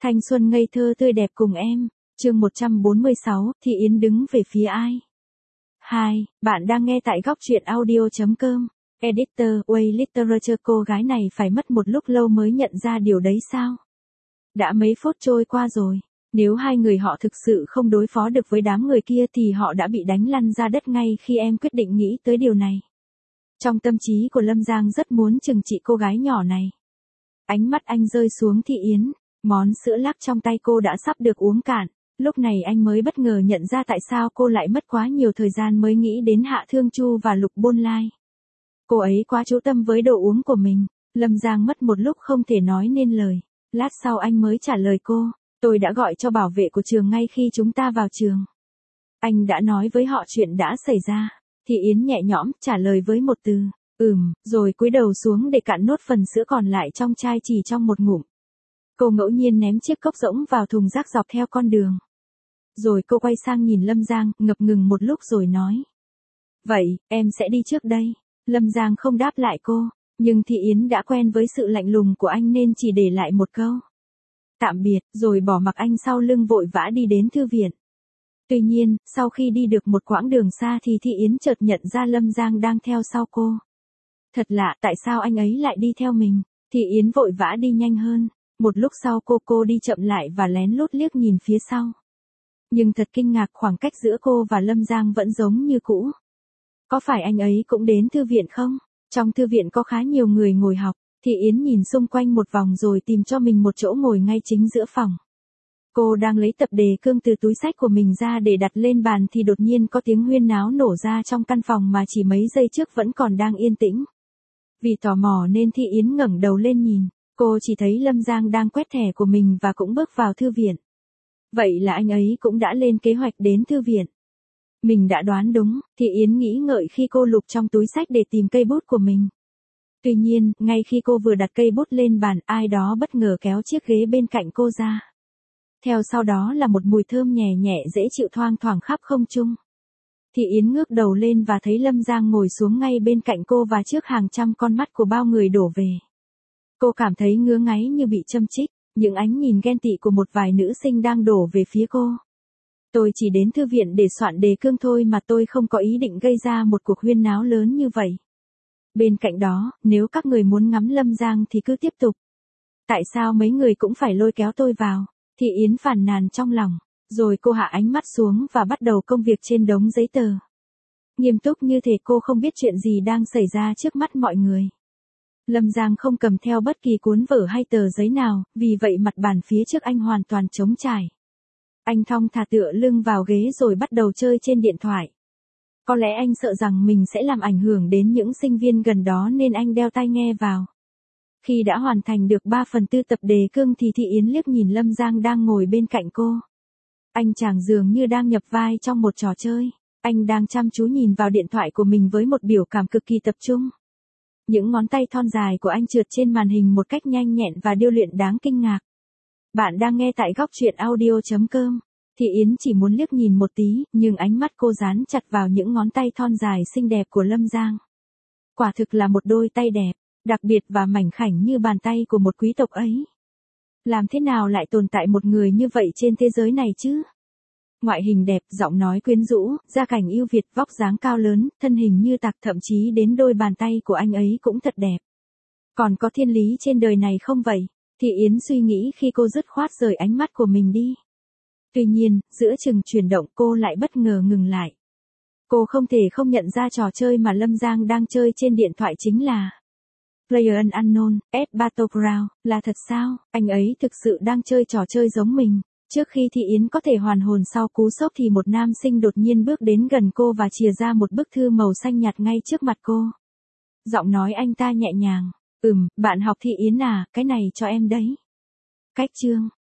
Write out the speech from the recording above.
Thanh xuân ngây thơ tươi đẹp cùng em. Chương 146, Thị Yến đứng về phía ai? 2. Bạn đang nghe tại góc truyện audio.com. Editor, Way Literature. Cô gái này phải mất một lúc lâu mới nhận ra điều đấy sao? Đã mấy phút trôi qua rồi. Nếu hai người họ thực sự không đối phó được với đám người kia thì họ đã bị đánh lăn ra đất ngay khi em quyết định nghĩ tới điều này. Trong tâm trí của Lâm Giang rất muốn trừng trị cô gái nhỏ này. Ánh mắt anh rơi xuống Thị Yến, món sữa lắc trong tay cô đã sắp được uống cạn. Lúc này anh mới bất ngờ nhận ra tại sao cô lại mất quá nhiều thời gian mới nghĩ đến Hạ Thương Chu và Lục Bôn Lai. Cô ấy quá chú tâm với đồ uống của mình. Lâm Giang mất một lúc không thể nói nên lời. Lát sau anh mới trả lời cô, tôi đã gọi cho bảo vệ của trường ngay khi chúng ta vào trường. Anh đã nói với họ chuyện đã xảy ra. Thị Yến nhẹ nhõm trả lời với một từ, rồi cúi đầu xuống để cạn nốt phần sữa còn lại trong chai chỉ trong một ngụm. Cô ngẫu nhiên ném chiếc cốc rỗng vào thùng rác dọc theo con đường. Rồi cô quay sang nhìn Lâm Giang, ngập ngừng một lúc rồi nói. Vậy, em sẽ đi trước đây. Lâm Giang không đáp lại cô, nhưng Thị Yến đã quen với sự lạnh lùng của anh nên chỉ để lại một câu. Tạm biệt, rồi bỏ mặc anh sau lưng vội vã đi đến thư viện. Tuy nhiên, sau khi đi được một quãng đường xa thì Thị Yến chợt nhận ra Lâm Giang đang theo sau cô. Thật lạ, tại sao anh ấy lại đi theo mình? Thị Yến vội vã đi nhanh hơn. Một lúc sau cô đi chậm lại và lén lút liếc nhìn phía sau. Nhưng thật kinh ngạc, khoảng cách giữa cô và Lâm Giang vẫn giống như cũ. Có phải anh ấy cũng đến thư viện không? Trong thư viện có khá nhiều người ngồi học. Thị Yến nhìn xung quanh một vòng rồi tìm cho mình một chỗ ngồi ngay chính giữa phòng. Cô đang lấy tập đề cương từ túi sách của mình ra để đặt lên bàn thì đột nhiên có tiếng huyên náo nổ ra trong căn phòng mà chỉ mấy giây trước vẫn còn đang yên tĩnh. Vì tò mò nên Thị Yến ngẩng đầu lên nhìn. Cô chỉ thấy Lâm Giang đang quét thẻ của mình và cũng bước vào thư viện. Vậy là anh ấy cũng đã lên kế hoạch đến thư viện. Mình đã đoán đúng, Thị Yến nghĩ ngợi khi cô lục trong túi sách để tìm cây bút của mình. Tuy nhiên, ngay khi cô vừa đặt cây bút lên bàn, ai đó bất ngờ kéo chiếc ghế bên cạnh cô ra. Theo sau đó là một mùi thơm nhẹ nhẹ dễ chịu thoang thoảng khắp không trung. Thị Yến ngước đầu lên và thấy Lâm Giang ngồi xuống ngay bên cạnh cô và trước hàng trăm con mắt của bao người đổ về. Cô cảm thấy ngứa ngáy như bị châm chích, những ánh nhìn ghen tị của một vài nữ sinh đang đổ về phía cô. Tôi chỉ đến thư viện để soạn đề cương thôi mà tôi không có ý định gây ra một cuộc huyên náo lớn như vậy. Bên cạnh đó, nếu các người muốn ngắm Lâm Giang thì cứ tiếp tục. Tại sao mấy người cũng phải lôi kéo tôi vào? Thị Yến phàn nàn trong lòng. Rồi cô hạ ánh mắt xuống và bắt đầu công việc trên đống giấy tờ. Nghiêm túc như thể cô không biết chuyện gì đang xảy ra trước mắt mọi người. Lâm Giang không cầm theo bất kỳ cuốn vở hay tờ giấy nào, vì vậy mặt bàn phía trước anh hoàn toàn trống trải. Anh thong thả tựa lưng vào ghế rồi bắt đầu chơi trên điện thoại. Có lẽ anh sợ rằng mình sẽ làm ảnh hưởng đến những sinh viên gần đó nên anh đeo tai nghe vào. Khi đã hoàn thành được 3/4 tập đề cương thì Thị Yến liếc nhìn Lâm Giang đang ngồi bên cạnh cô. Anh chàng dường như đang nhập vai trong một trò chơi. Anh đang chăm chú nhìn vào điện thoại của mình với một biểu cảm cực kỳ tập trung. Những ngón tay thon dài của anh trượt trên màn hình một cách nhanh nhẹn và điêu luyện đáng kinh ngạc. Bạn đang nghe tại góc truyện audio.com. Thị Yến chỉ muốn liếc nhìn một tí, nhưng ánh mắt cô dán chặt vào những ngón tay thon dài xinh đẹp của Lâm Giang. Quả thực là một đôi tay đẹp, đặc biệt và mảnh khảnh như bàn tay của một quý tộc ấy. Làm thế nào lại tồn tại một người như vậy trên thế giới này chứ? Ngoại hình đẹp, giọng nói quyến rũ, gia cảnh ưu việt, vóc dáng cao lớn, thân hình như tạc, thậm chí đến đôi bàn tay của anh ấy cũng thật đẹp. Còn có thiên lý trên đời này không vậy? Thị Yến suy nghĩ khi cô dứt khoát rời ánh mắt của mình đi. Tuy nhiên, giữa chừng chuyển động cô lại bất ngờ ngừng lại. Cô không thể không nhận ra trò chơi mà Lâm Giang đang chơi trên điện thoại chính là Player Unknown, S Battleground, là thật sao? Anh ấy thực sự đang chơi trò chơi giống mình. Trước khi Thị Yến có thể hoàn hồn sau cú sốc thì một nam sinh đột nhiên bước đến gần cô và chìa ra một bức thư màu xanh nhạt ngay trước mặt cô. Giọng nói anh ta nhẹ nhàng, bạn học Thị Yến à, cái này cho em đấy. Cách chương.